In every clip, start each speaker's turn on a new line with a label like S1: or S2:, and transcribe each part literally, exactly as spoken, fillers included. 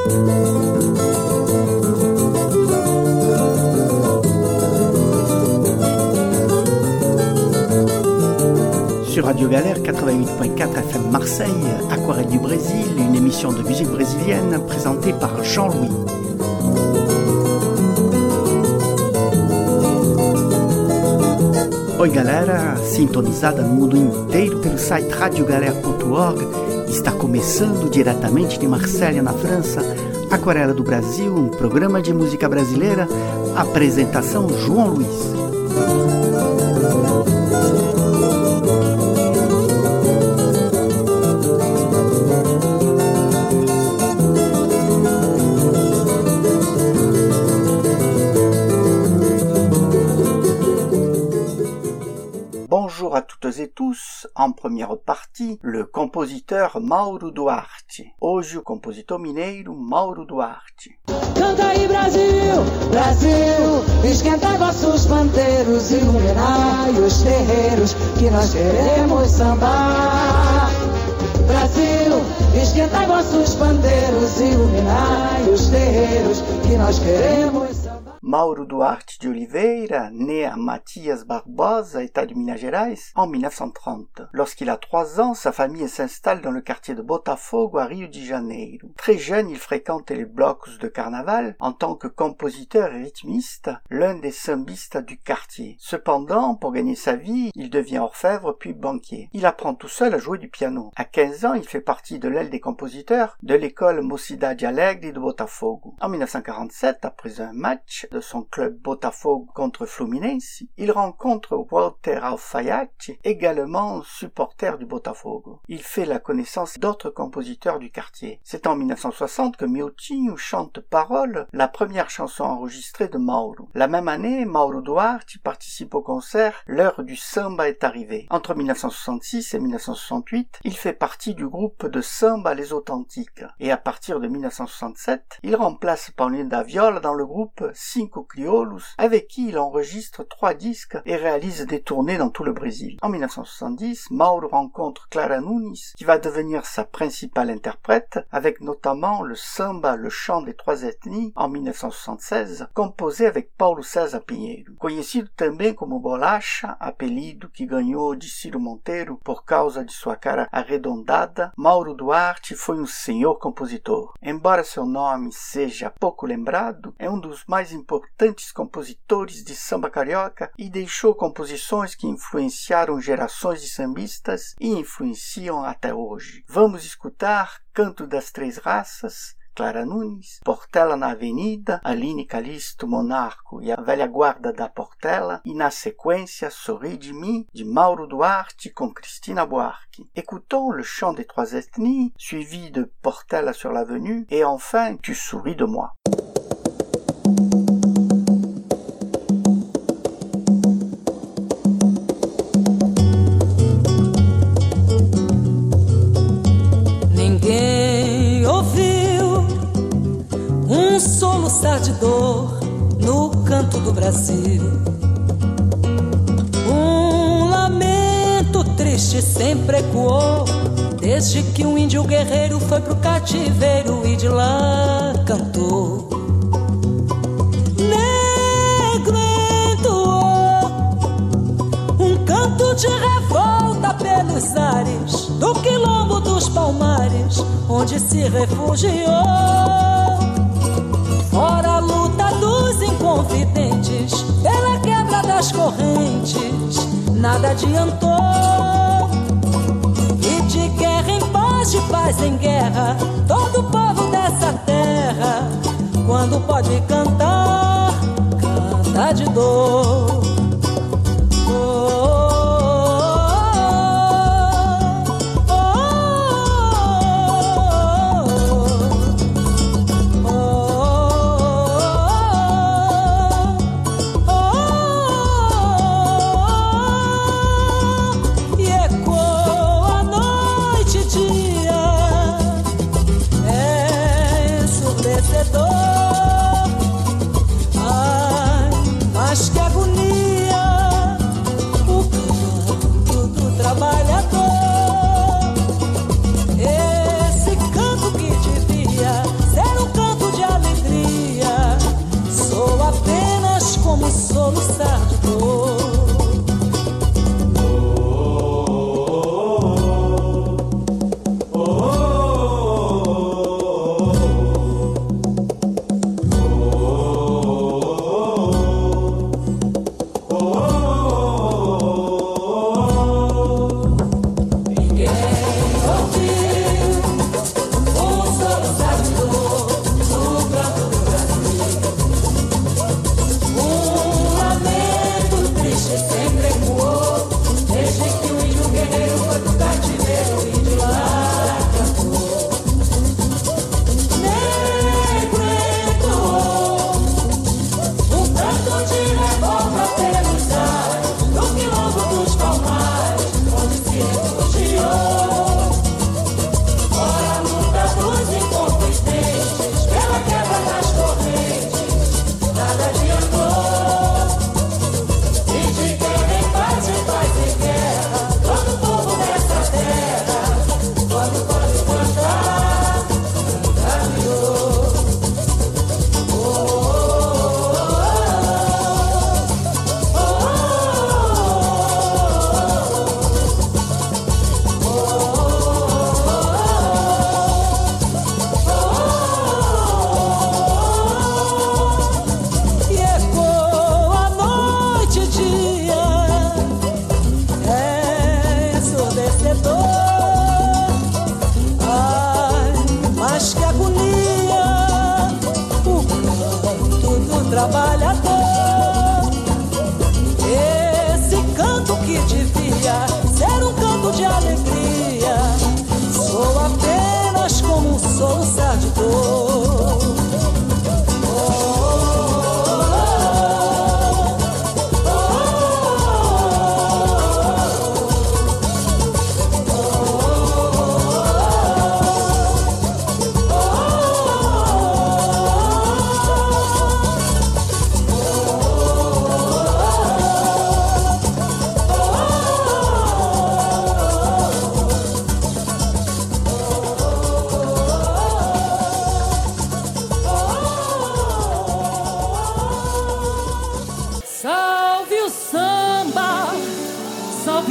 S1: Sur Radio Galère quatre-vingt-huit point quatre F M Marseille, Aquarelle du Brésil, une émission de musique brésilienne présentée par Jean-Louis. Oi galera, sintonizada no mundo inteiro pelo site radio galera ponto org, está começando diretamente de Marselha, na França, Aquarela do Brasil, um programa de música brasileira, apresentação João Luiz. Bonjour à toutes et tous, en première partie, le compositeur Mauro Duarte. Hoje o compositor mineiro Mauro Duarte.
S2: Canta aí Brasil, Brasil, esquentai vossos pandeiros, iluminai os terreiros, que nós queremos sambar. Brasil, esquentai vossos pandeiros, iluminai os terreiros, que nós queremos sambar.
S1: Mauro Duarte de Oliveira, né à Matias Barbosa, État de Minas Gerais, en dix-neuf cent trente. Lorsqu'il a trois ans, sa famille s'installe dans le quartier de Botafogo, à Rio de Janeiro. Très jeune, il fréquente les blocs de carnaval en tant que compositeur et rythmiste, l'un des sambistas du quartier. Cependant, pour gagner sa vie, il devient orfèvre puis banquier. Il apprend tout seul à jouer du piano. À quinze ans, il fait partie de l'aile des compositeurs de l'école Mocidade Alegre de Botafogo. En dix-neuf cent quarante-sept, après un match de son club Botafogo contre Fluminense, il rencontre Walter Alfaiate, également supporter du Botafogo. Il fait la connaissance d'autres compositeurs du quartier. C'est en dix-neuf cent soixante que Miotinho chante Parole, la première chanson enregistrée de Mauro. La même année, Mauro Duarte participe au concert L'heure du samba est arrivée. Entre dix-neuf cent soixante-six et dix-neuf cent soixante-huit, il fait partie du groupe de samba Les Authentiques. Et à partir de dix-neuf cent soixante-sept, il remplace Paulinho da Viola dans le groupe Cinco Criollos, avec qui il enregistre trois disques et réalise des tournées dans tout le Brésil. En dix-neuf cent soixante-dix, Mauro rencontre Clara Nunes, qui va devenir sa principale interprète, avec notamment le samba Le Chant des Trois Ethnies, en dix-neuf cent soixante-seize, composé avec Paulo César Pinheiro. Conhecido também como Bolacha, apelido que ganhou de Ciro Monteiro por causa de sua cara arredondada, Mauro Duarte foi um senhor compositor. Embora seu nome seja pouco lembrado, é um dos mais importantes compositores de samba carioca e deixou composições que influenciaram gerações de sambistas e influenciam até hoje. Vamos escutar Canto das Três Raças, Clara Nunes, Portela na Avenida, Aline Calixto, Monarco e a velha guarda da Portela, e na sequência Sorri de mim, de Mauro Duarte com Cristina Buarque. Écoutons Le Chant des Trois Ethnies, suivi de Portela sur l'Avenue, et enfin Tu souris de moi.
S3: De dor no canto do Brasil, um lamento triste sempre ecoou desde que um índio guerreiro foi pro cativeiro e de lá cantou. Negro entoou um canto de revolta pelos ares do quilombo dos Palmares, onde se refugiou. Fora a luta dos inconfidentes, pela quebra das correntes, nada adiantou. E de guerra em paz, de paz em guerra, todo povo dessa terra, quando pode cantar, canta de dor.
S2: Esse canto que devia ser um canto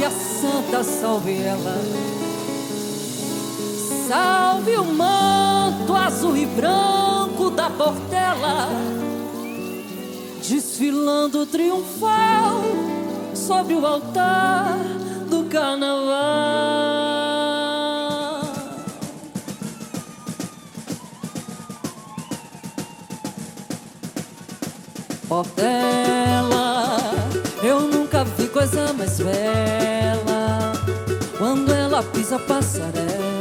S3: a santa, salve ela. Salve o manto azul e branco da Portela, desfilando triunfal sobre o altar do carnaval. Portela, eu nunca vi coisa mais bela. Quando ela pisa a passarela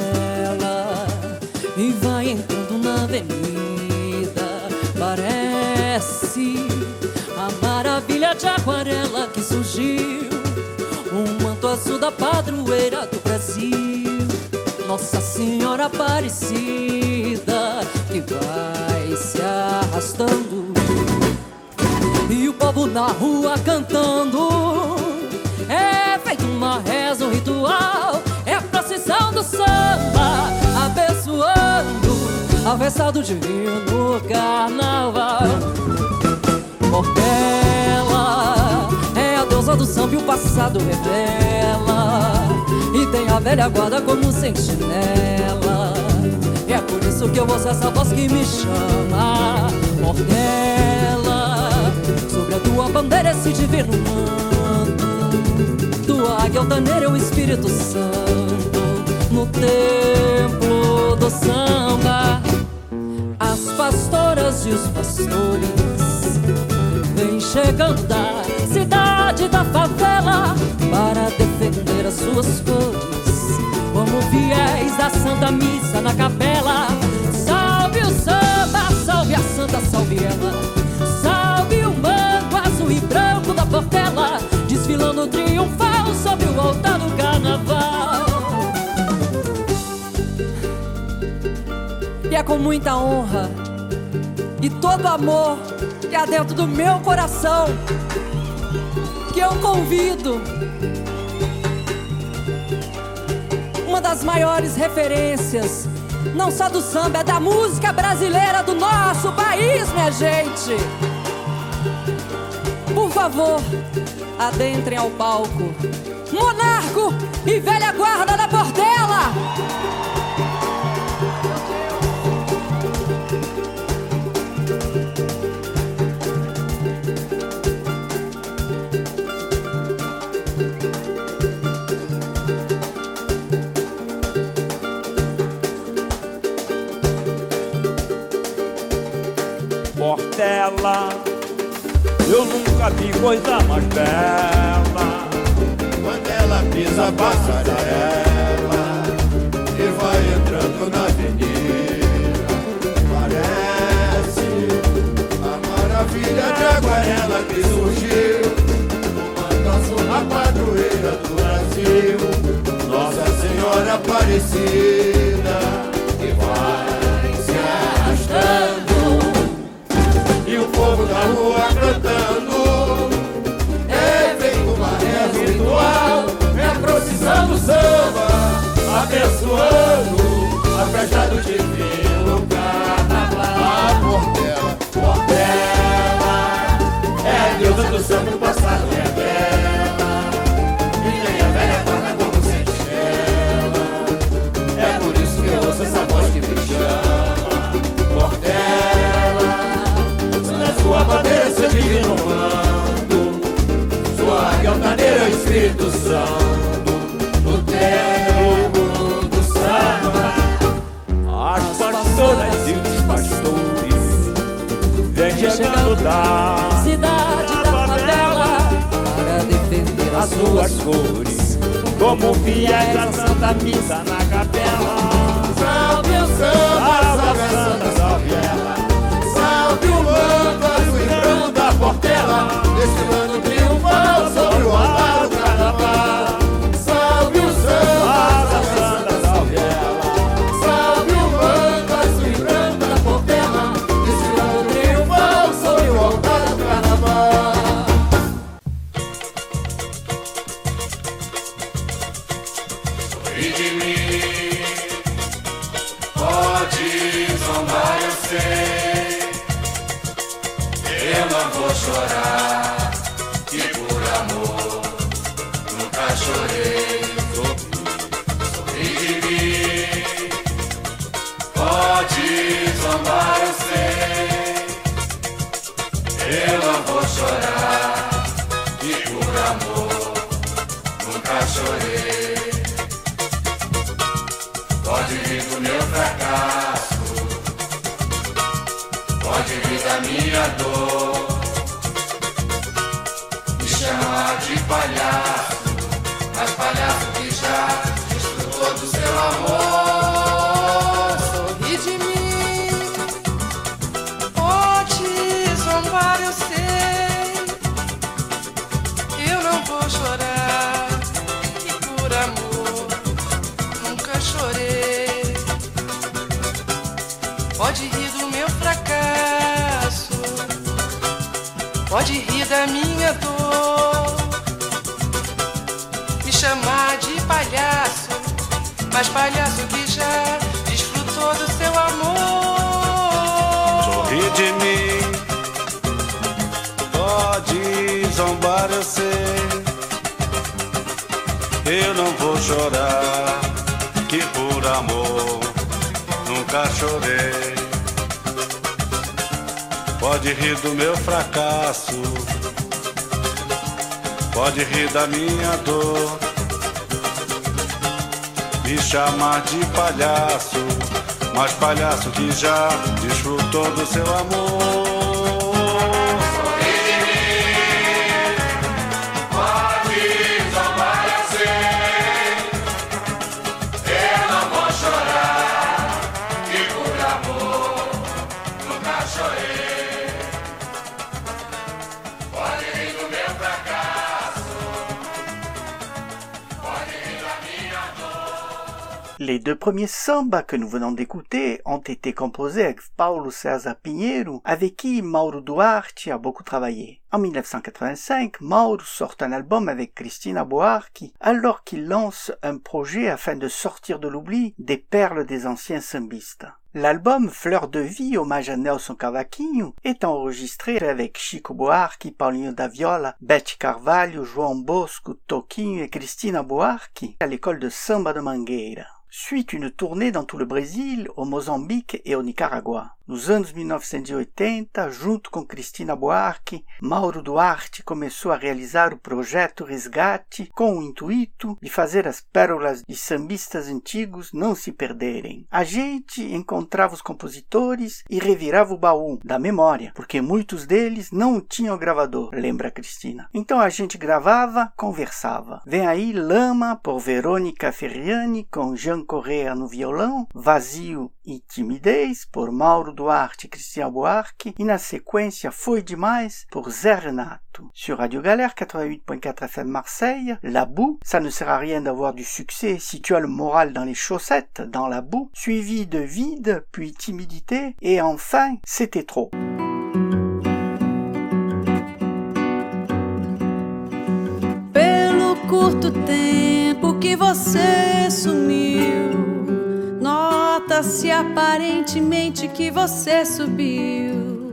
S3: e vai entrando na avenida, parece a maravilha de aquarela que surgiu, um manto azul da padroeira do Brasil, Nossa Senhora Aparecida, que vai se arrastando e o povo na rua cantando. É feito uma reza, um ritual, é a procissão do samba, abençoando a festa do divino carnaval. Portela é a deusa do samba e o passado revela, e tem a velha guarda como sentinela. E é por isso que eu ouço essa voz que me chama. Portela, sobre a tua bandeira esse divino manto, tua águia altaneira é o Espírito Santo, no templo do samba. As pastoras e os pastores vêm chegando da cidade da favela para defender as suas cores, como fiéis da Santa Missa na capela. Salve o samba, salve a santa, salve ela. Salve o manto azul e branco da Portela, desfilando triunfal sobre o altar do carnaval. E é com muita honra e todo amor que há dentro do meu coração que eu convido uma das maiores referências, não só do samba, é da música brasileira do nosso país, minha gente. Por favor, adentrem ao palco Monarco e velha guarda da Portela.
S4: Portela, eu nunca vi coisa mais bela.
S5: Quando ela pisa a passarela e vai entrando na avenida, parece a maravilha de aquarela que surgiu, uma azul na padroeira do Brasil, Nossa Senhora Aparecida, que vai se arrastando e o povo da rua cantando. É feito uma reza, um ritual, é a procissão do samba, abençoando a festa do divino carnaval. A Portela, Portela é a deusa do samba, do passado revela, e tem a velha guarda como sentinela. É por isso que eu ouço essa voz que me chama. Portela, na sua bandeira seu divino manto, sua águia altaneira é o Espírito Santo, no templo do samba.
S4: As pastoras e os pastores vêm chegando da
S3: cidade da favela para defender
S4: as suas cores, como fiéis da Santa Missa na capela.
S5: Salve o samba, salve a santa, salve ela. Salve o manto azul e branco da Portela, desfilando triunfal sobre o altar do carnaval. Salve o samba, salve a santa, salve ela. Salve o manto azul e branco da Portela, desfilando triunfal sobre o altar do carnaval. Sorri de mim, pode zombar, eu sei. Eu não vou chorar, que por amor nunca chorei. pode rir da minha dor, me chamar de palhaço, mas palhaço que já desfrutou do seu amor.
S6: Sorri de mim, pode zombar, eu sei, eu não vou chorar, que por amor nunca chorei. Pode rir do meu fracasso, pode rir da minha dor, me chamar de palhaço, mas palhaço que já desfrutou do seu amor.
S7: Sorri de mim, pode zombar, eu sei, eu não vou chorar, que por amor nunca chorei. Pode rir do meu fracasso, pode rir da minha dor, me chamar de palhaço, mas palhaço que já desfrutou do seu amor.
S5: Sorri de mim, pode zombar, eu sei, eu não vou chorar, que por amor nunca chorei. Pode rir do meu fracasso, pode rir da minha dor.
S1: Les deux premiers sambas que nous venons d'écouter ont été composés avec Paulo César Pinheiro, avec qui Mauro Duarte a beaucoup travaillé. En mille neuf cent quatre-vingt-cinq, Mauro sort un album avec Cristina Buarque, alors qu'il lance un projet afin de sortir de l'oubli des perles des anciens sambistes. L'album Fleur de Vie, hommage à Nelson Cavaquinho, est enregistré avec Chico Buarque, Paulinho da Viola, Beth Carvalho, João Bosco, Toquinho et Cristina Buarque à l'école de samba de Mangueira. Suit une tournée dans tout le Brésil, au Mozambique et au Nicaragua. Nos anos mil novecentos e oitenta, junto com Cristina Buarque, Mauro Duarte começou a realizar o projeto Resgate com o intuito de fazer as pérolas de sambistas antigos não se perderem. A gente encontrava os compositores e revirava o baú da memória, porque muitos deles não tinham gravador, lembra Cristina. Então a gente gravava, conversava. Vem aí Lama, por Verônica Ferriani, com Jean Correa no violão, Vazio e Timidez, por Mauro Duarte e Cristina Buarque, e na sequência Foi Demais, por Zé Renato. Sur Radio Galère quatre-vingt-huit point quatre F M Marseille, La Boue, ça ne sert à rien d'avoir du succès si tu as le moral dans les chaussettes, dans la boue, suivi de Vide, puis Timidité, et enfin C'était trop.
S3: Pelo curto tempo que você sumiu, nota-se aparentemente que você subiu,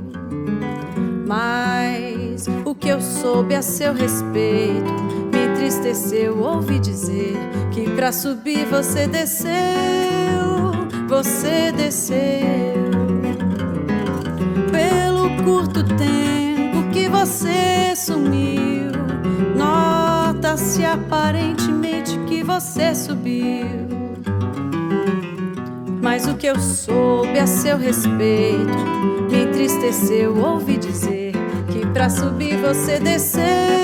S3: mas o que eu soube a seu respeito me entristeceu. Ouvi dizer que pra subir você desceu, você desceu. Pelo curto tempo que você sumiu, nota-se aparentemente que você subiu, mas o que eu soube a seu respeito me entristeceu. Ouvi dizer que pra subir você desceu,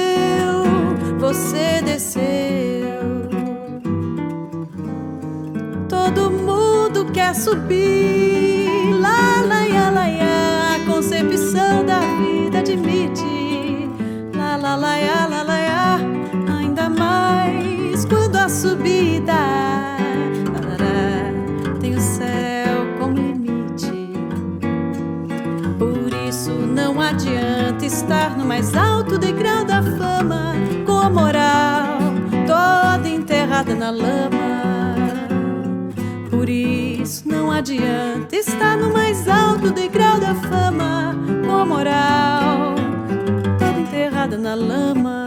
S3: você desceu. Todo mundo quer subir, lá, lá, lá, lá, lá. A concepção da vida admite, lá, lá, lá, lá, lá, lá. Ainda mais quando a subida tem o céu como limite. Por isso não adianta estar no mais alto degrau da fama, com a moral toda enterrada na lama. Por isso não adianta estar no mais alto degrau da fama, com a moral toda enterrada na lama.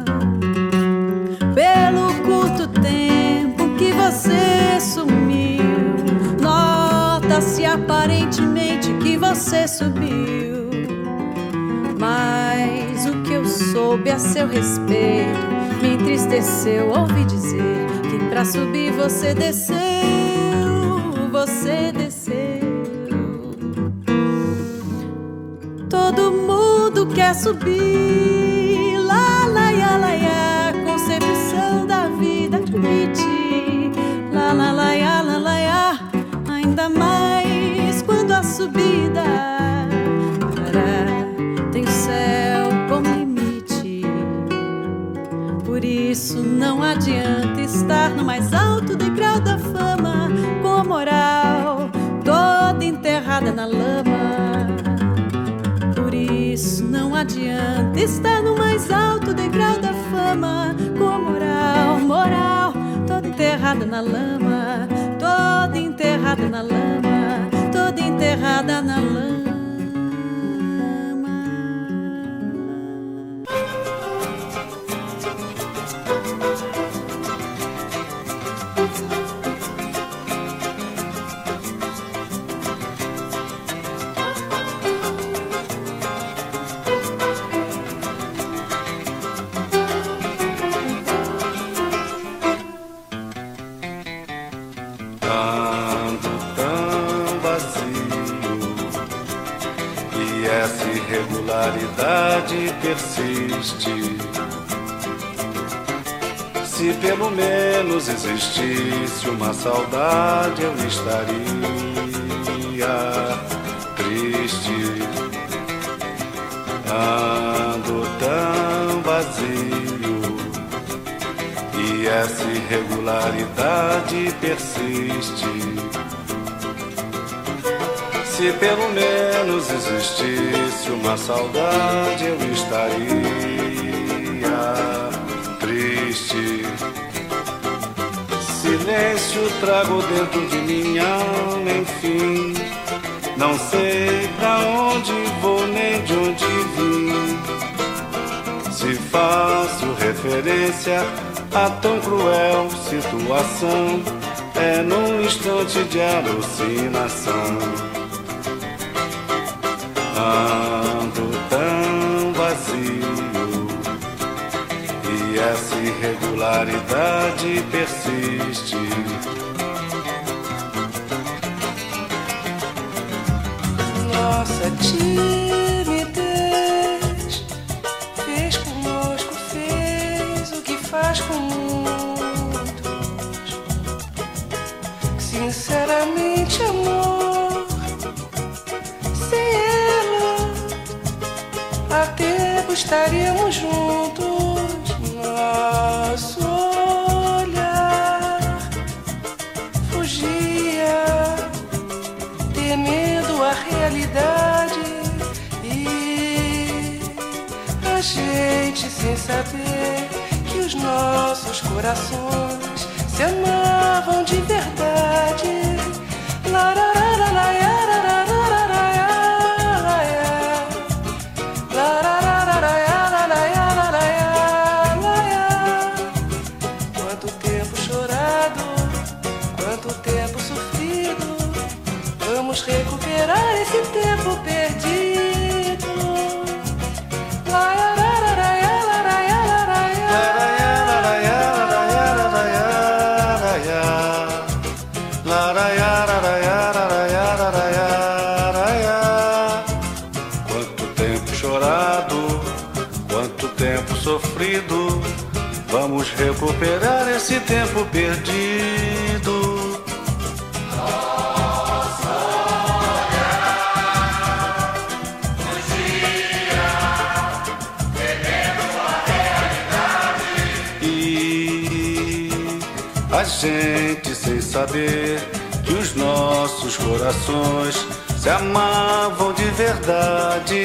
S3: Pelo curto tempo que você sumiu, nota-se aparentemente que você subiu, mas o que eu soube a seu respeito me entristeceu. Ouvi dizer que pra subir você desceu, você desceu.
S8: todo mundo quer subir. Lá, lá, ia, lá, ia, concepção da vida admite. Lá, lá, lá, ia, lá, lá, ia, ainda mais quando a subida tem o céu como limite. Por isso não adianta estar no mais alto degrau da fama, com a moral toda enterrada na lama. Por isso não adianta estar no mais alto degrau da fama, com a moral, moral toda enterrada na lama, toda enterrada na lama, toda enterrada na lama.
S7: Persiste. Se pelo menos existisse uma saudade, eu estaria triste. Ando tão vazio e essa irregularidade persiste. Se pelo menos existisse uma saudade, eu estaria triste. Silêncio trago dentro de minha alma, enfim. Não sei pra onde vou nem de onde vim. Se faço referência a tão cruel situação, é num instante de alucinação. Ando tão vazio e essa irregularidade persiste.
S6: Nossa timidez fez conosco, fez o que faz com muitos. Sinceramente, amor, estaríamos juntos. Nosso olhar fugia, temendo a realidade, e a gente sem saber que os nossos corações se amavam de verdade. Recuperar esse tempo perdido.
S7: Quanto tempo chorado, quanto tempo sofrido. Vamos recuperar esse tempo perdido. A gente sem saber que os nossos corações se amavam de verdade.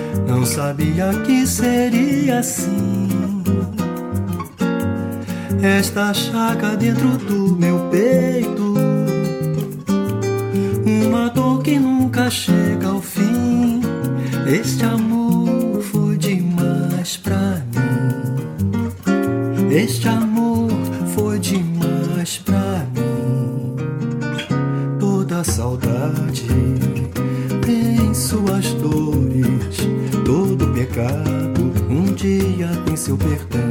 S9: Sabia que seria assim. Esta chaga dentro do meu peito, uma dor que nunca chega ao fim. Este amor foi demais pra mim. Este amor foi demais pra mim. Toda saudade tem suas dores, todo pecado um dia tem seu perdão.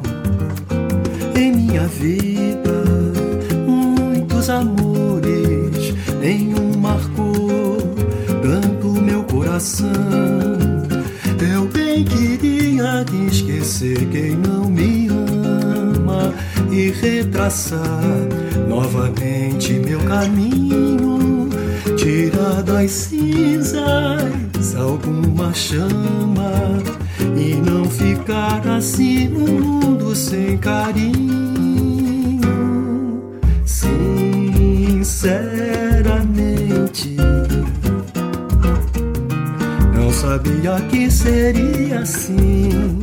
S9: Em minha vida, muitos amores, nenhum marcou tanto meu coração. Eu bem queria esquecer quem não me ama e retraçar novamente meu caminho, tirar das cinzas alguma chama e não ficar assim no mundo sem carinho. Sinceramente, não sabia que seria assim.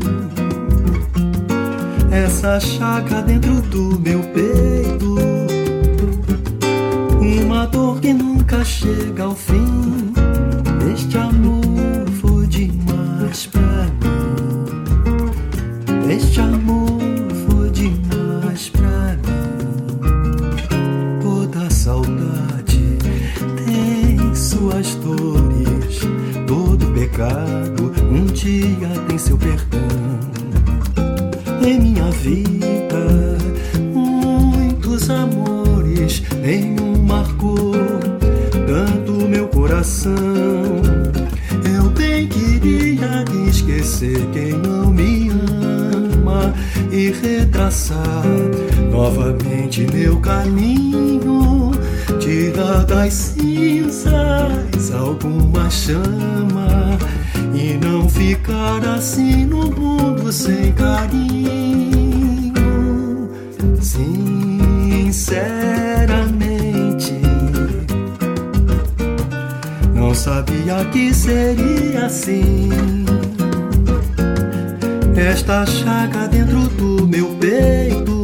S9: Essa chaga dentro do meu peito, uma dor que nunca chega ao fim. Este amor foi demais pra mim. Este amor foi demais pra mim. Toda saudade tem suas dores, todo pecado um dia tem seu perdão. Em minha vida, muitos amores, nenhum marcou tanto meu coração. Eu bem queria esquecer quem não me ama e retraçar novamente meu caminho, tirar das cinzas alguma chama e não ficar assim no mundo sem carinho. Sinceramente, não sabia que seria assim. Esta chaga dentro do meu peito,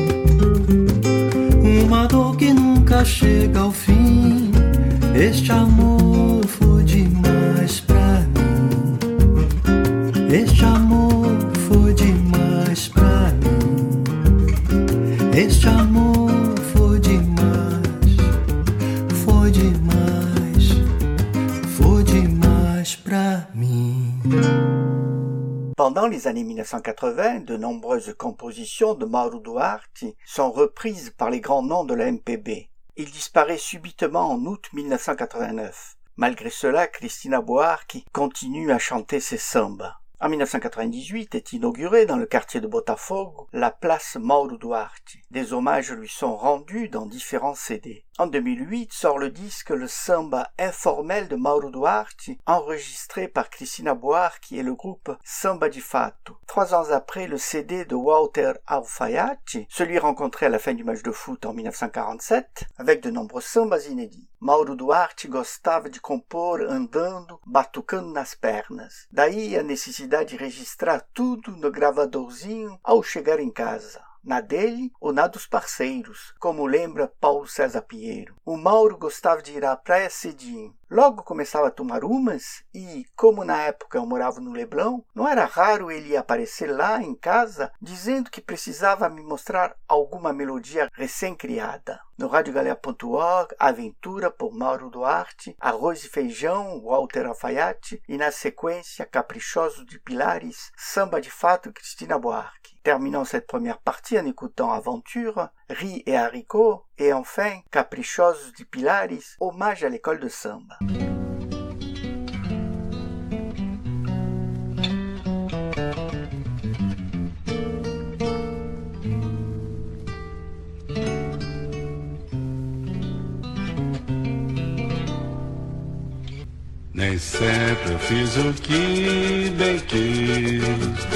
S9: uma dor que nunca chega ao fim. Este amor foi demais pra mim. Este amor foi demais pra mim. Este amor foi demais, foi demais, foi demais pra mim.
S1: Pendant les années mille neuf cent quatre-vingts, de nombreuses compositions de Mauro Duarte sont reprises par les grands noms de la M P B. Il disparaît subitement en août mille neuf cent quatre-vingt-neuf. Malgré cela, Cristina Buarque continue à chanter ses sambas. En mille neuf cent quatre-vingt-dix-huit est inaugurée dans le quartier de Botafogo la place Mauro Duarte. Des hommages lui sont rendus dans différents C D. En deux mille huit sort le disque Le Samba informel de Mauro Duarte, enregistré par Cristina Buarque et le groupe Samba de Fato. Trois ans après, le C D de Walter Alfaiate, celui rencontré à la fin du match de foot en mille neuf cent quarante-sept, avec de nombreux sambas inédits. Mauro Duarte gostava de compor andando, batucando nas pernas. Daí a necessidade de registrar tudo no gravadorzinho ao chegar em casa. Na dele ou na dos parceiros, como lembra Paulo César Pinheiro. O Mauro gostava de ir à praia cedinho. Logo começava a tomar umas e, como na época eu morava no Leblon, não era raro ele aparecer lá em casa dizendo que precisava me mostrar alguma melodia recém-criada. No rádio galera ponto org, Aventura por Mauro Duarte, Arroz e Feijão, Walter Alfaiate e na sequência Caprichosos de Pilares, Samba de Fato, Cristina Buarque. Terminons cette première partie en écoutant Aventure, Riz et Haricots et enfin Caprichosos de Pilares, hommage à l'école de samba.
S7: Nem sempre eu fiz o que bem quis,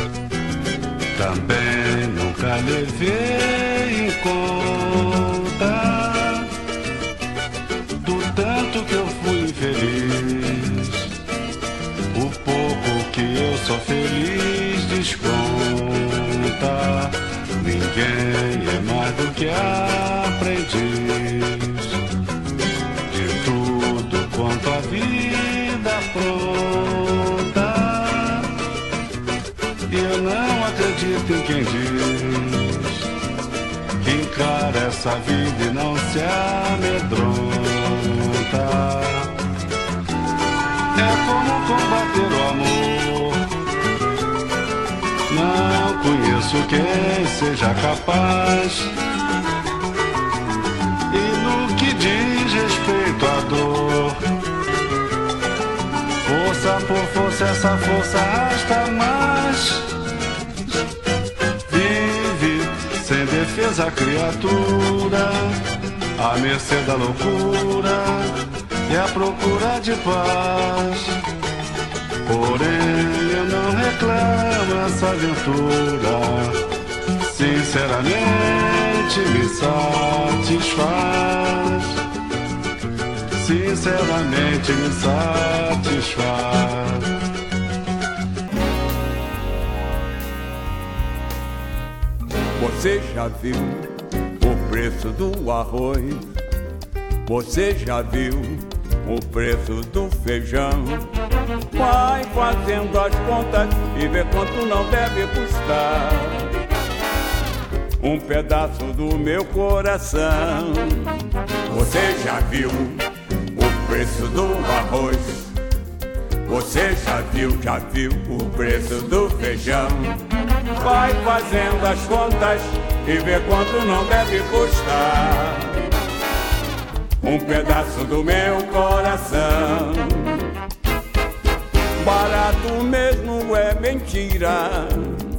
S7: também nunca levei em conta do tanto que eu fui infeliz. O pouco que eu sou feliz desconta. Ninguém é que aprendiz de tudo quanto a vida apronta. E eu não acredito em quem diz que encara essa vida e não se amedronta. É como combater o amor. Não conheço quem seja capaz. E no que diz respeito à dor, força por força, essa força arrasta mais. Vive sem defesa a criatura, à mercê da loucura e à procura de paz. Porém eu não reclamo essa aventura, sinceramente me satisfaz. Sinceramente me satisfaz.
S4: Você já viu o preço do arroz? Você já viu o preço do feijão? Vai fazendo as contas e vê quanto não deve custar um pedaço do meu coração. Você já viu o preço do arroz? Você já viu, já viu o preço do feijão? Vai fazendo as contas e vê quanto não deve custar um pedaço do meu coração. Barato mesmo é mentira,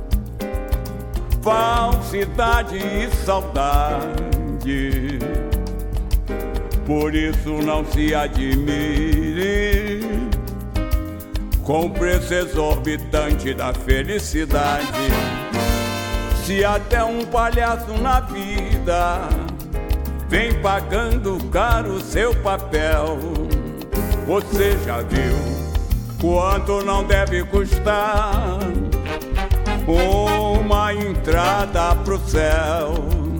S4: falsidade e saudade. Por isso não se admire com o preço exorbitante da felicidade. Se até um palhaço na vida vem pagando caro seu papel, você já viu quanto não deve custar uma entrada pro céu?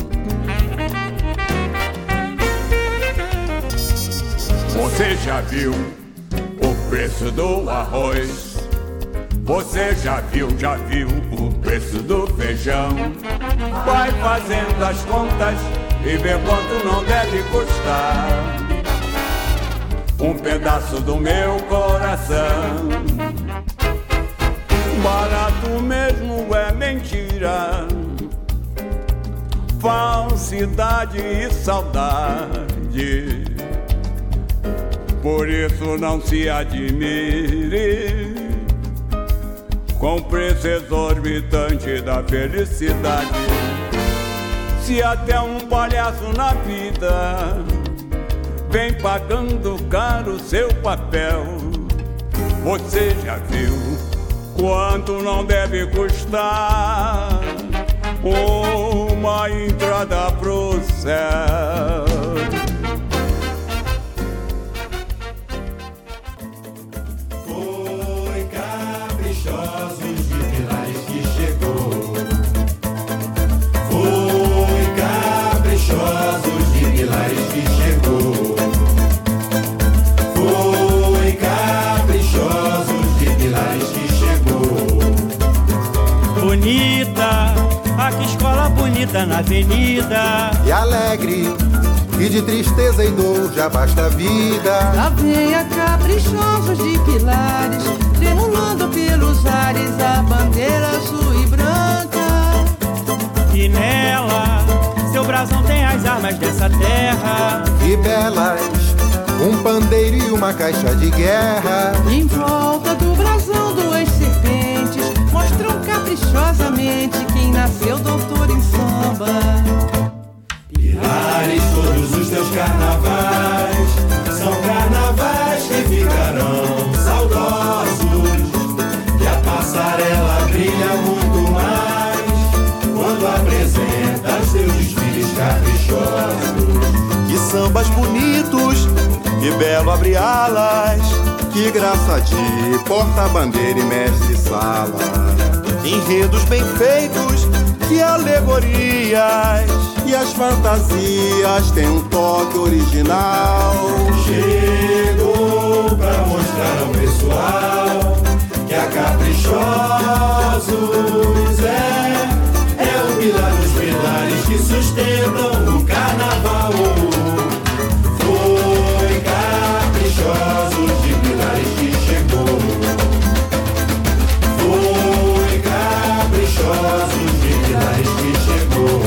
S4: Você já viu o preço do arroz? Você já viu, já viu o preço do feijão? Vai fazendo as contas e vê quanto não deve custar um pedaço do meu coração. Barato mesmo é mentira, falsidade e saudade. Por isso não se admire com o preço exorbitante da felicidade. Se até um palhaço na vida vem pagando caro seu papel, você já viu quanto não deve custar uma entrada pro céu?
S5: Foi Caprichosos de Vilares que chegou. Foi Caprichosos de Vilares que chegou. Foi Caprichosos de Vilares que chegou.
S10: Bonita, ah, que escola bonita na avenida.
S11: E alegre, e de tristeza e dor já basta a vida.
S2: Lá vem a Caprichosos de Pilares, tremulando pelos ares a bandeira azul e branca.
S10: E nela, seu brasão tem as armas dessa terra.
S11: E belas, um pandeiro e uma caixa de guerra.
S2: Em volta do brasão duas serpentes mostram caprichosamente quem nasceu doutor em samba.
S5: Pilares, todos os teus carnavais são carnavais que ficarão saudosos. E a passarela brilha muito mais quando apresenta os teus desfiles caprichosos.
S11: Que sambas bonitos, que belo abre alas. Que graça de porta-bandeira e mestre-sala. Enredos bem feitos, que alegorias. que as fantasias têm um toque original.
S5: Chegou pra mostrar ao pessoal que a Caprichosos é, é o pilar dos pilares que sustentam o carnaval. Foi Caprichosos de Pilares que chegou. Foi Caprichosos de Pilares que chegou.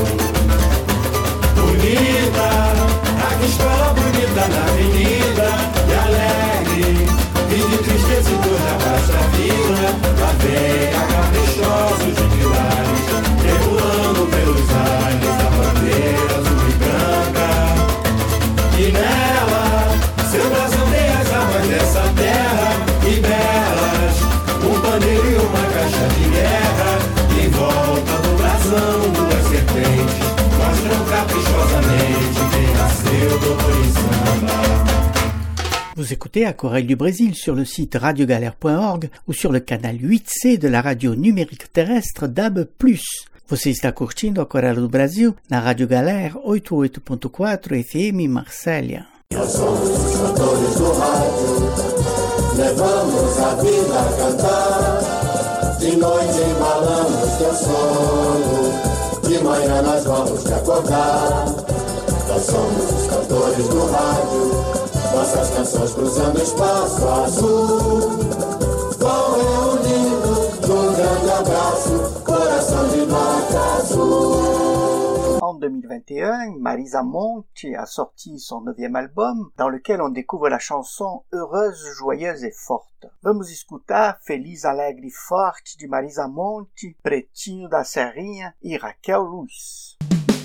S5: Bonita, a escola bonita na avenida, e alegre, e de tristeza e dor na baixa vida. Lá vem a Caprichosos de Pilares, regulando pelos ares a bandeira azul e branca. E nela, seu brasão tem as armas dessa terra, e belas, um pandeiro e uma caixa de guerra. Em volta do brasão, duas serpentes mostram caprichosamente quem nasceu doutor em samba.
S1: Vous écoutez Aquarelle du Brésil sur le site radio galère point org ou sur le canal huit C de la radio numérique terrestre D A B plus. Você está curtindo Aquarelle do Brasil na Rádio Galera oitenta e oito ponto quatro F M Marsella.
S5: Nós somos os cantores do rádio, levamos a vida a cantar. De noite embalamos teu sono, de manhã nós vamos te acordar. Nós somos os cantores do rádio, nossas canções cruzando espaço azul. Vão reunindo num grande abraço, coração de nota azul.
S1: En deux mille vingt et un, Marisa Monte a sorti son neuvième album dans lequel on découvre la chanson Heureuse, joyeuse et forte. Vamos escutar Feliz, Alegre e Forte de Marisa Monte, Pretinho da Serrinha e Raquel Luz.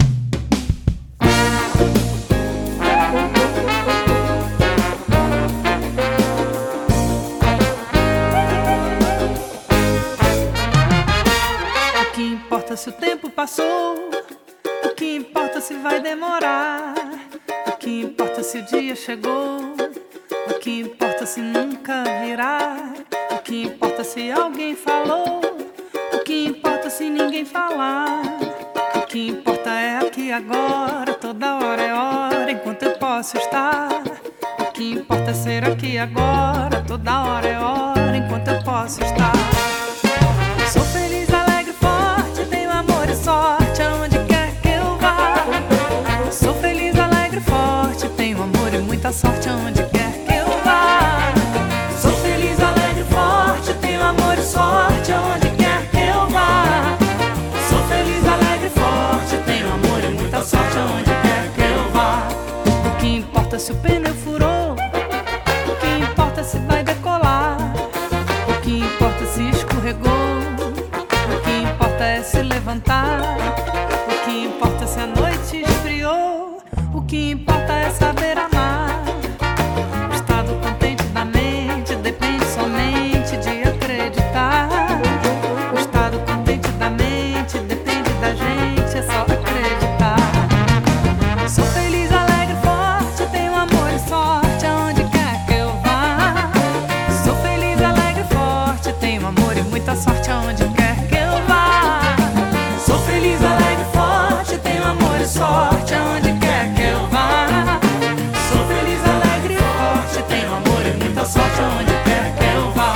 S8: O que importa se o tempo passou? O que importa se vai demorar? O que importa se o dia chegou? O que importa se nunca virá? O que importa se alguém falou? O que importa se ninguém falar? O que importa é aqui agora, toda hora é hora, enquanto eu posso estar. O que importa é ser aqui agora, toda hora é hora, enquanto eu posso estar. Sou feliz, alegre, forte, tenho amor e sorte aonde quer que eu vá. Sou feliz, alegre, forte, tenho amor e muita sorte aonde quer que eu vá. Sou feliz, alegre, forte, tenho amor e sorte aonde quer que eu vá. Sou feliz, alegre, forte, tenho amor e muita sorte aonde quer que eu vá. O que importa se o pneu furou? O que importa se vai decolar? O que importa se escorregou? O que importa é se levantar. O que importa se a noite esfriou. O que importa é saber amar. O estado contente da mente depende somente de acreditar. O estado contente da mente depende da gente, é só acreditar. Sou feliz, alegre, forte, tenho amor e sorte aonde quer que eu vá. Sou feliz, alegre, forte, tenho amor e muita sorte aonde quer que eu vá. Sou feliz, alegre, forte, tenho amor e sorte aonde quer que eu vá. Sou feliz, alegre, forte, tenho amor e muita sorte aonde quer que eu vá.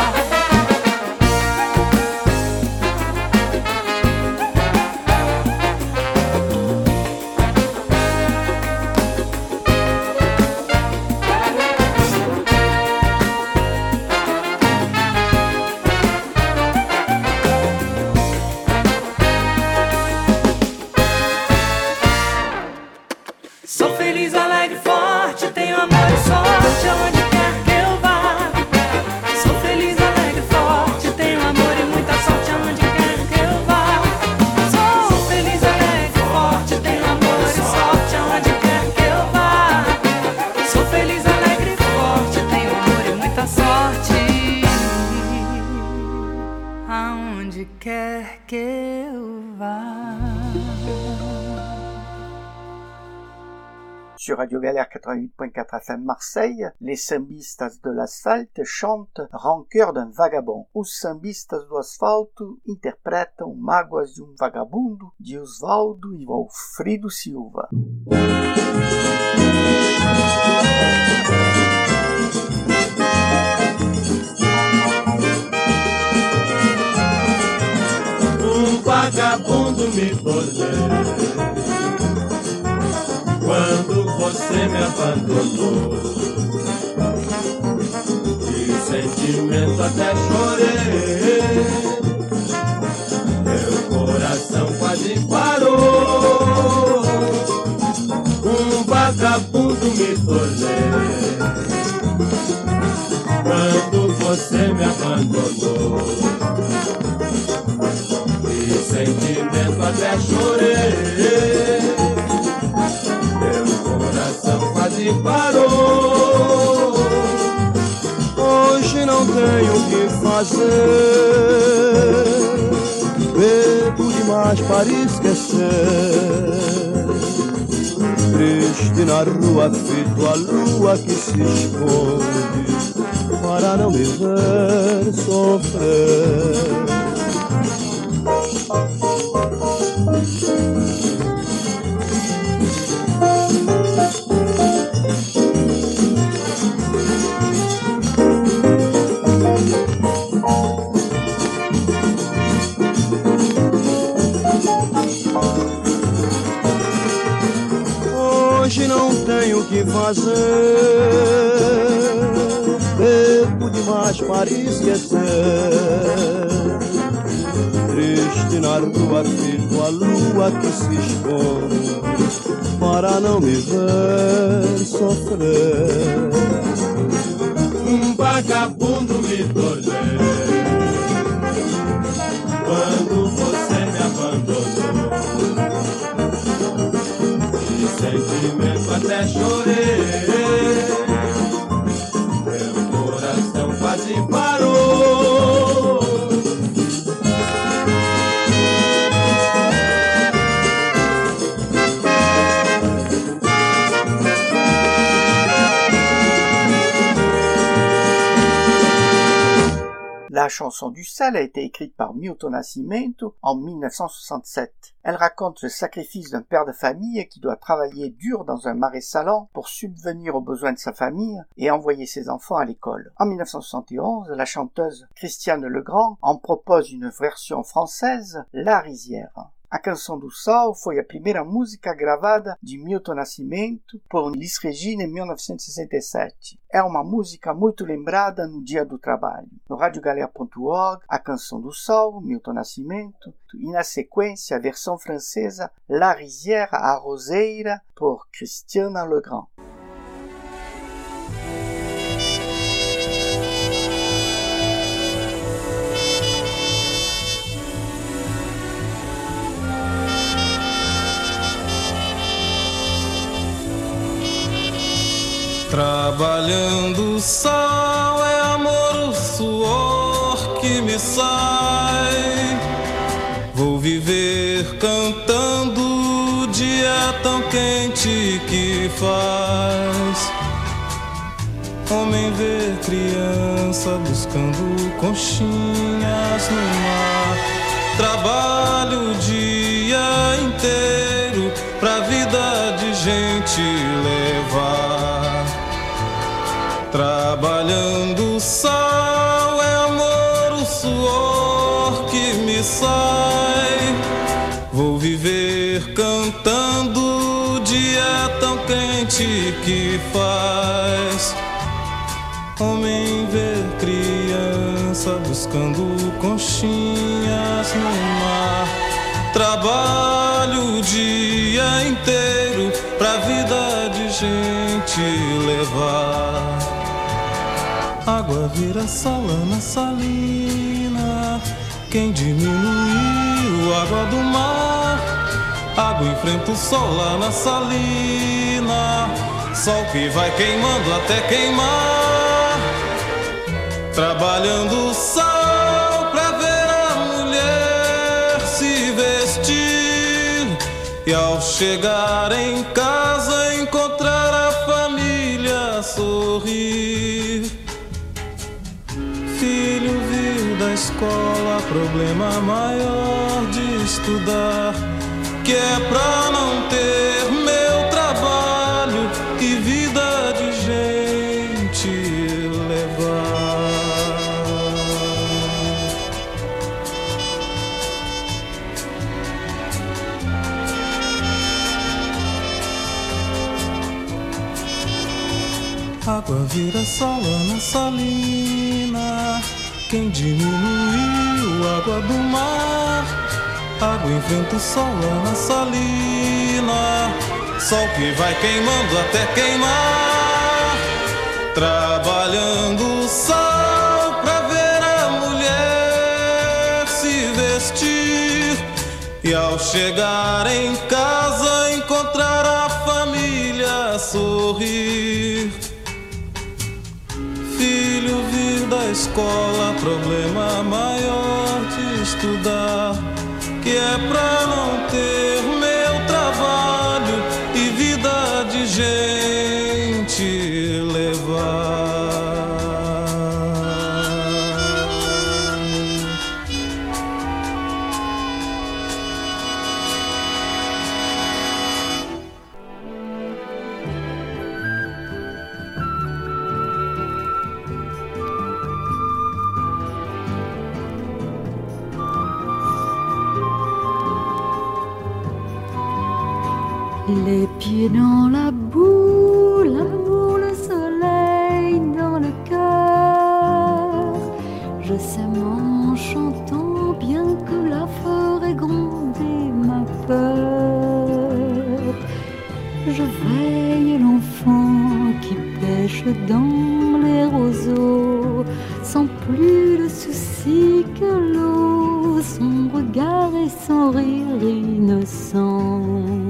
S8: Sou feliz, alegre, forte, tenho amor e sorte aonde quer que eu vá. Sou feliz, alegre, forte, tenho amor e muita sorte aonde quer que eu vá. Sou feliz, alegre, forte, tenho amor e sorte aonde quer que eu vá. Sou feliz, alegre, forte, tenho amor e muita sorte aonde quer que eu vá.
S1: Sur Radio Galère quatre-vingt-huit point quatre F M Marseille, les sambistas de l'asfalto chantent Rancœur d'un vagabond. Os sambistas do asfalto interpretam Mágoas de um Vagabundo, de Osvaldo e Walfrido Silva.
S5: Um vagabundo me tornei quando você me abandonou. De sentimento até chorei, meu coração quase parou. Um vagabundo me tornei quando você me abandonou. De sentimento até chorei, quase parou.
S12: Hoje não tenho o que fazer, bebo demais para esquecer. Triste na rua, feito a lua que se esconde para não me ver sofrer. Hoje não tenho o que fazer, bebo demais para esquecer. Triste na rua, feito a lua que se esconde para não me ver sofrer.
S5: Um vagabundo me tornei quando você me abandonou. De sentimento até chorei, meu coração quase parou.
S1: La chanson du sel a été écrite par Milton Nascimento en mille neuf cent soixante-sept. Elle raconte le sacrifice d'un père de famille qui doit travailler dur dans un marais salant pour subvenir aux besoins de sa famille et envoyer ses enfants à l'école. En mille neuf cent soixante et onze, la chanteuse Christiane Legrand en propose une version française, La Rizière. A Canção do Sol foi a primeira música gravada de Milton Nascimento por Elis Regina em mil novecentos e sessenta e sete. É uma música muito lembrada no Dia do Trabalho. No radio galère ponto org, A Canção do Sol, Milton Nascimento, e na sequência a versão francesa La Rizière, a Roseira, por Christiane Legrand.
S13: Trabalhando o sol é amor, o suor que me sai. Vou viver cantando o dia tão quente que faz. Homem vê criança buscando conchinhas no mar. Trabalho o dia inteiro pra vida de gente levar. Trabalhando o sol é amor, o suor que me sai. Vou viver cantando o dia tão quente que faz. Homem vê criança buscando conchinhas no mar. Trabalho o dia inteiro pra vida de gente levar. Água vira salana salina. Quem diminuiu a água do mar? Água enfrenta o sol lá na salina. Sol que vai queimando até queimar. Trabalhando o sol pra ver a mulher se vestir. E ao chegar em casa encontrar sorrir. Filho, vir da escola, problema maior de estudar, que é pra não ter meu trabalho e vida de gente levar. Água vira sola na salina, quem diminuiu a água do mar? Água enfrenta o sol lá na salina, sol que vai queimando até queimar. Trabalhando o sol pra ver a mulher se vestir, e ao chegar em casa encontrar a família sorrir. Filho, vir da escola, problema maior de estudar, que é pra não ter meu trabalho e vida de gente levar.
S8: Les pieds dans la boue, l'amour, le soleil dans le cœur. Je sème en chantant, bien que la forêt grondée ma peur. Je veille l'enfant qui pêche dans les roseaux, sans plus de soucis que l'eau, son regard et son rire innocent.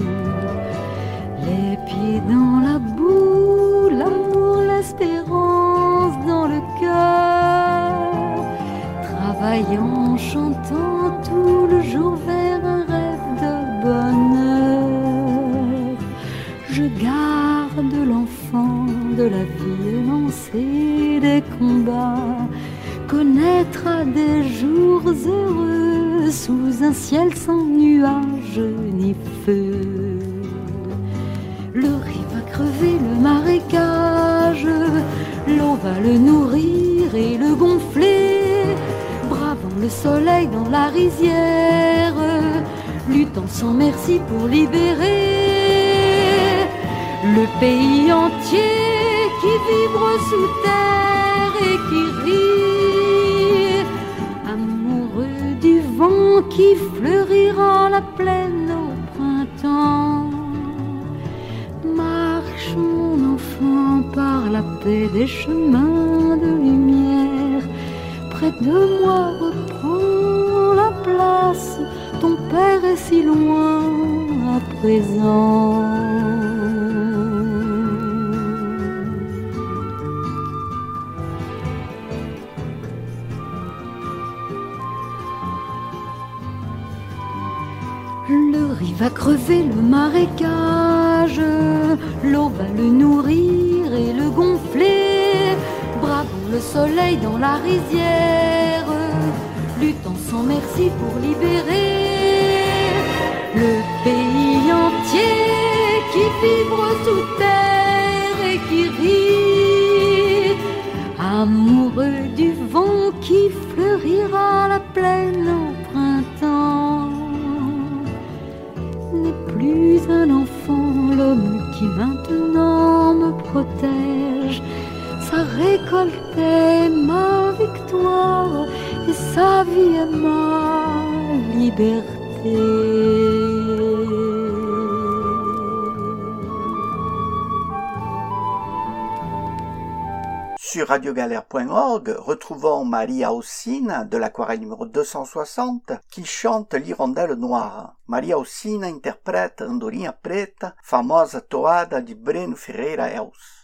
S8: Les pieds dans la boue, l'amour, l'espérance dans le cœur. Travaillant, chantant tout le jour vers un rêve de bonheur. Je garde l'enfant de la violence et des combats, connaître à des jours heureux sous un ciel sans nuages ni feu. Le riz va crever le marécage, l'eau va le nourrir et le gonfler, bravant le soleil dans la rizière, luttant sans merci pour libérer le pays entier qui vibre sous terre et qui rit, amoureux du vent qui fleurira la plaine au printemps. Marche mon enfant par la paix des chemins de lumière, près de moi reprends la place, ton père est si loin à présent. Le riz va crever le marécage, l'eau va le nourrir et le gonfler, bravant le soleil dans la rizière, luttant sans merci pour libérer le pays entier qui vibre sous terre et qui rit, amoureux du vent qui fleurira la plaine au printemps. N'est plus un enfant l'homme qui maintenant me protège, sa récolte est ma victoire et sa vie est ma liberté.
S1: Sur radio galère point org, retrouvons Maria Ossina de l'aquarelle numéro deux cent soixante qui chante l'hirondelle noire. Maria Ossina interprète Andorinha Preta, famosa toada de Breno Ferreira Els.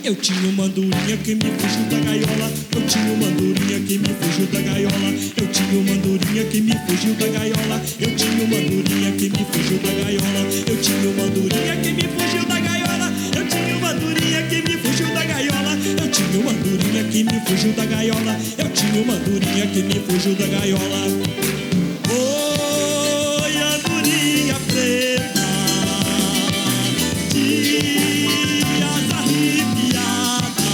S14: Eu tinha uma andorinha que me fugiu da gaiola. Eu tinha uma andorinha que me fugiu da gaiola. Eu tinha uma andorinha que me fugiu da gaiola. Eu tinha uma andorinha que me fugiu da gaiola. Eu tinha uma andorinha que me fugiu da gaiola. Eu tinha uma andorinha que me fugiu da gaiola. Eu tinha uma andorinha que me fugiu da gaiola. Eu tinha uma andorinha que me fugiu da gaiola. Oi, andorinha preta, dias arrepiada.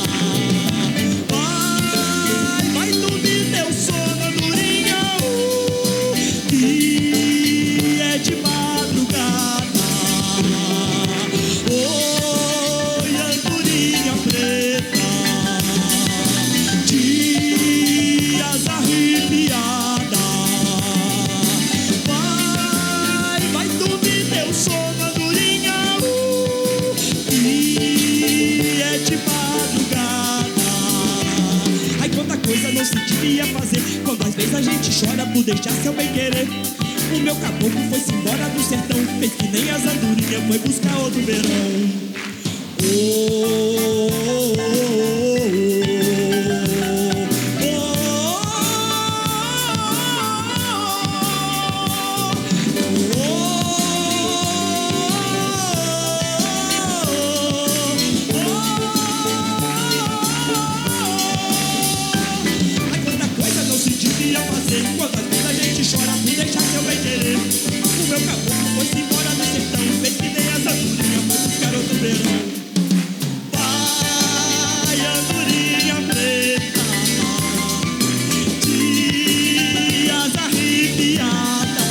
S14: Vai, vai dormir teu sono, andorinha, uh, que é de madrugada. Oi, andorinha preta, dias arrepiada. Vai, vai dormir teu sono, andorinha, uh, que é de madrugada. Ai, quanta coisa não se devia fazer, quando às vezes a gente chora por deixar seu bem querer. O meu caboclo foi-se embora do sertão, fez que nem as andorinhas, foi buscar outro verão. Oh, oh, oh, oh, ai, quanta coisa não se devia fazer, quantas vezes a gente chora por deixar seu bem querer. O meu caboclo foi-se embora do sertão, fez que nem as andorinhas, foi buscar outro verão. Vai, andorinha preta, dias arrepiada.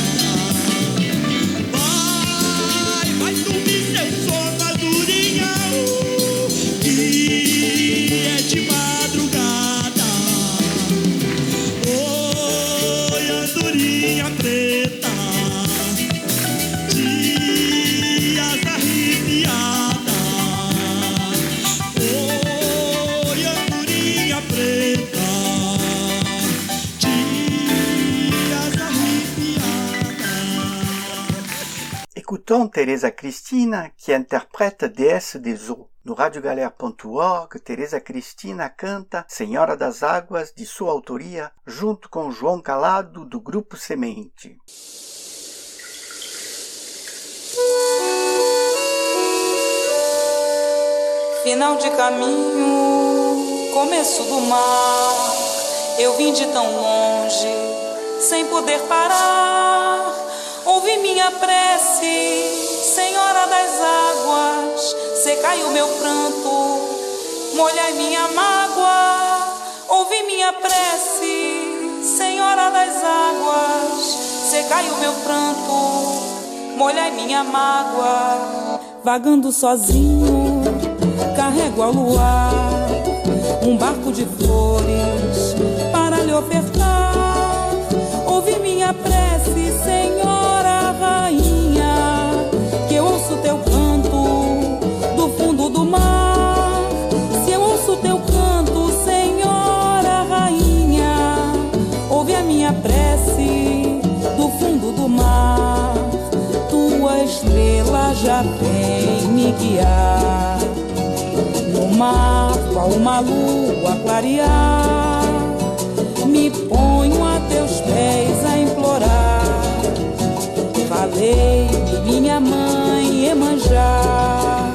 S14: Vai, vai dormir seu sono, andorinha, uh, que é de madrugada. Oi, andorinha preta, dias arrepiada. Oi, andorinha preta, dias arrepiada.
S1: Écoutons Teresa Cristina qui interprète Déesse des eaux. No radiogalera ponto org, Teresa Cristina canta Senhora das Águas, de sua autoria, junto com João Calado, do Grupo Semente.
S15: Final de caminho, começo do mar. Eu vim de tão longe, sem poder parar. Ouvi minha prece, Senhora das Águas. Secai o meu pranto, molhai minha mágoa. Ouvi minha prece, Senhora das Águas. Secai o meu pranto, molhai minha mágoa. Vagando sozinho, carrego ao luar um barco de flores para lhe ofertar. Ouvi minha prece, Senhora Rainha, que eu ouço teu canto do fundo do mar. Se eu ouço teu canto, Senhora Rainha, ouve a minha prece do fundo do mar. Tua estrela já vem me guiar no mar, qual uma lua clarear. Me ponho a teus pés a implorar. Falei-me, minha mãe Iemanjá.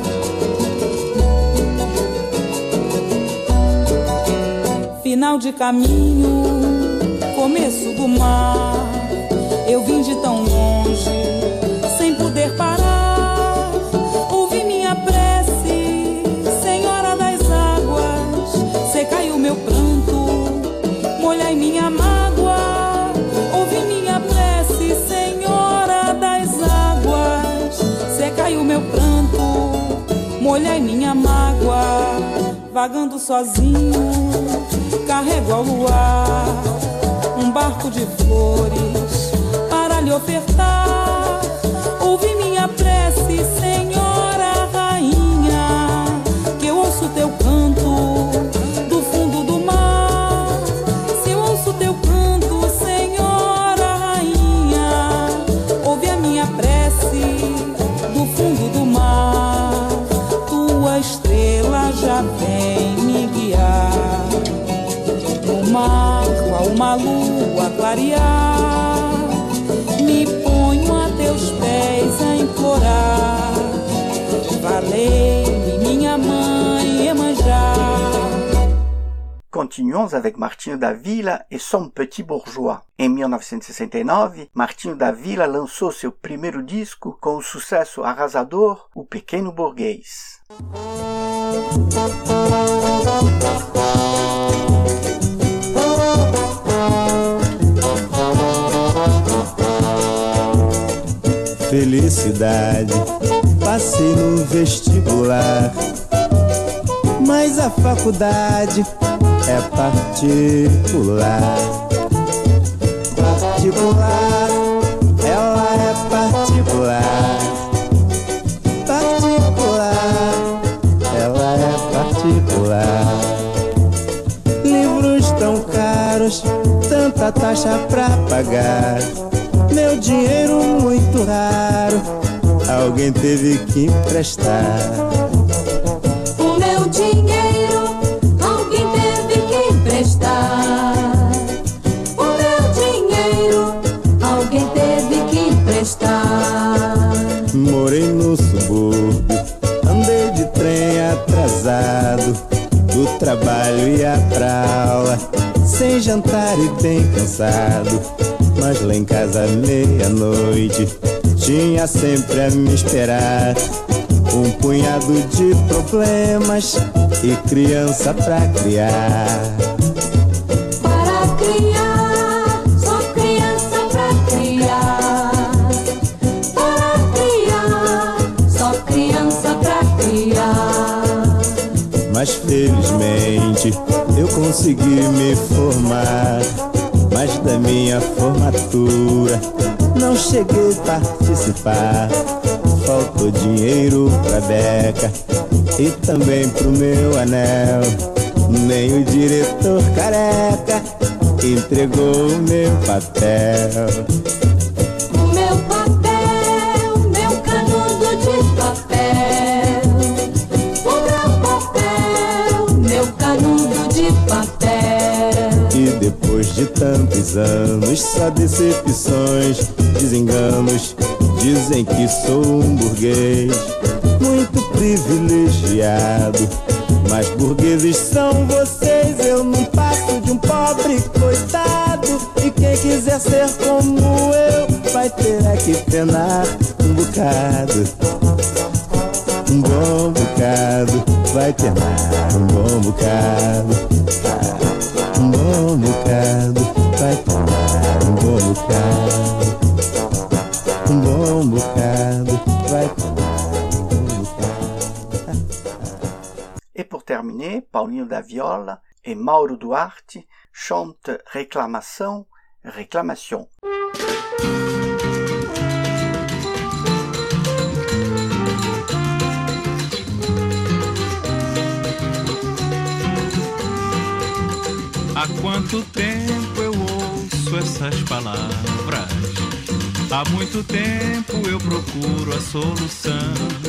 S15: Final de caminho, começo do mar. Eu vim de tão longe, sem poder parar. Ouvi minha prece, Senhora das Águas. Secai o meu pranto, molhai minha mágoa. Ouvi minha prece, Senhora das Águas. Secai o meu pranto, molhai minha mágoa. Vagando sozinho, carrego ao luar um barco de flores para lhe ofertar. Ouvi minha prece, Senhora Rainha, que eu ouço teu canto do fundo do mar. Se eu ouço teu canto, Senhora Rainha, ouve a minha prece do fundo do mar. Tua estrela já clarear, me ponho a teus pés a implorar. Valei-me, minha mãe, Iemanjá.
S1: Continuons avec Martinho da Vila e Som Petit Bourgeois. Em mil novecentos e sessenta e nove, Martinho da Vila lançou seu primeiro disco com o sucesso arrasador O Pequeno Burguês.
S12: Felicidade, passei no vestibular, mas a faculdade é particular. Particular, ela é particular. Particular, ela é particular. Livros tão caros, tanta taxa pra pagar. Meu dinheiro muito raro, alguém teve que emprestar.
S16: O meu dinheiro, alguém teve que emprestar. O meu dinheiro, alguém teve que emprestar.
S12: Morei no subúrbio, andei de trem atrasado, do trabalho ia pra aula, sem jantar e bem cansado. Mas lá em casa meia-noite tinha sempre a me esperar um punhado de problemas e criança pra criar.
S16: Para criar, só criança pra criar. Para criar, só criança pra criar.
S12: Mas felizmente eu consegui me formar, mas da minha formatura não cheguei a participar. Faltou dinheiro pra beca e também pro meu anel. Nem o diretor careca entregou o meu papel.
S16: O meu papel, meu canudo de papel. O meu papel, meu canudo de papel.
S12: E depois de tantos anos, só decepções, desenganos, dizem que sou um burguês muito privilegiado. Mas burgueses são vocês, eu não passo de um pobre coitado. E quem quiser ser como eu, vai ter é que penar um bocado. Um bom bocado, vai penar um bom bocado. Um bom bocado, vai penar um bom bocado. Um bom bocado, vai penar um bom bocado.
S1: Et pour terminer, Paulinho da Viola et Mauro Duarte chantent Réclamation, Réclamation.
S17: Há quanto tempo eu ouço essas palavras? Há muito tempo eu procuro a solução.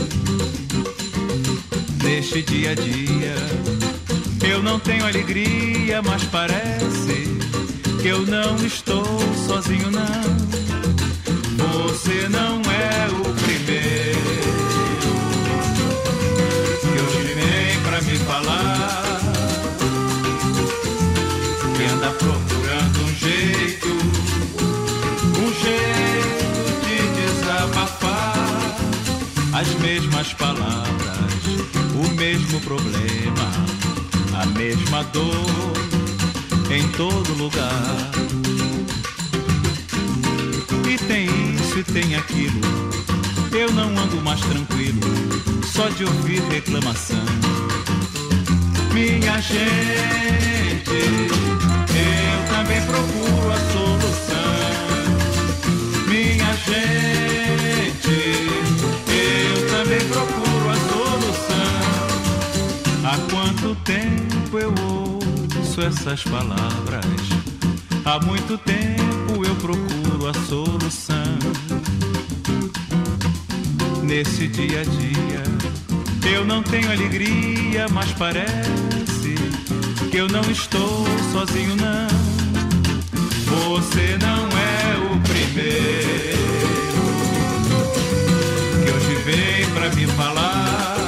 S17: Neste dia a dia eu não tenho alegria, mas parece que eu não estou sozinho não. Você não é o primeiro que hoje vem pra me falar, que anda procurando um jeito, um jeito de desabafar. As mesmas palavras, o mesmo problema, a mesma dor em todo lugar. E tem isso e tem aquilo, eu não ando mais tranquilo, só de ouvir reclamação. Minha gente, eu também procuro a solução. Minha gente, eu também procuro a solução. Há quanto tempo eu ouço essas palavras? Há muito tempo eu procuro a solução. Nesse dia a dia eu não tenho alegria, mas parece que eu não estou sozinho não. Você não é o primeiro que hoje vem pra me falar,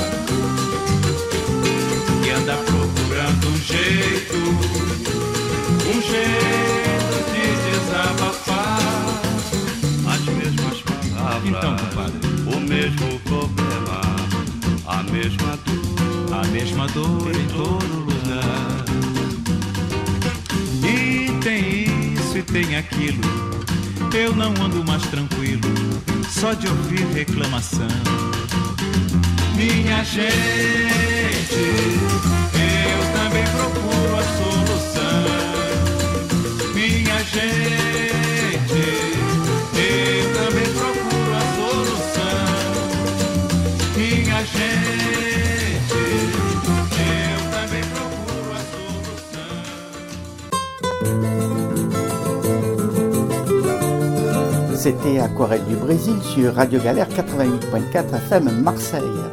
S17: que anda procurando um jeito, um jeito de desabafar as mesmas palavras.
S10: Então, compadre,
S17: o mesmo problema, a mesma dor,
S10: a mesma dor em todo lugar.
S17: E tem isso e tem aquilo,
S10: eu não ando mais tranquilo, só de ouvir reclamação.
S17: Minha gente, eu também procuro a solução. Minha gente, eu também procuro a solução. Minha gente, eu também procuro a solução.
S1: C'était Aquarelle du Brésil sur Radio Galère quatre-vingt-huit point quatre F M Marseille.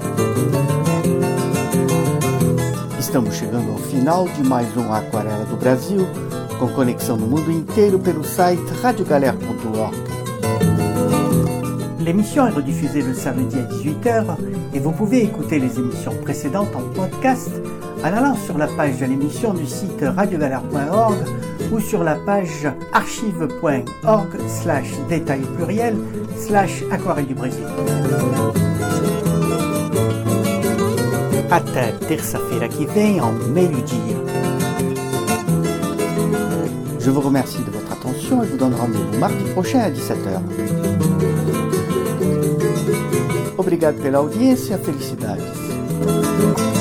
S1: Estamos chegando ao final de mais um Aquarela do Brasil, com conexão no mundo inteiro pelo site radio galère point org. L'émission est rediffusée le samedi à dix-huit heures et vous pouvez écouter les émissions précédentes en podcast en allant sur la page de l'émission du site radio galère point org ou sur la page archive point org slash détail pluriel slash aquarelle du Brésil. Até terça-feira que vem, ao meio-dia. Je vous remercie de votre attention et vous donne rendez-vous mardi prochain à dix-sept heures. Obrigado pela audiência, felicidades.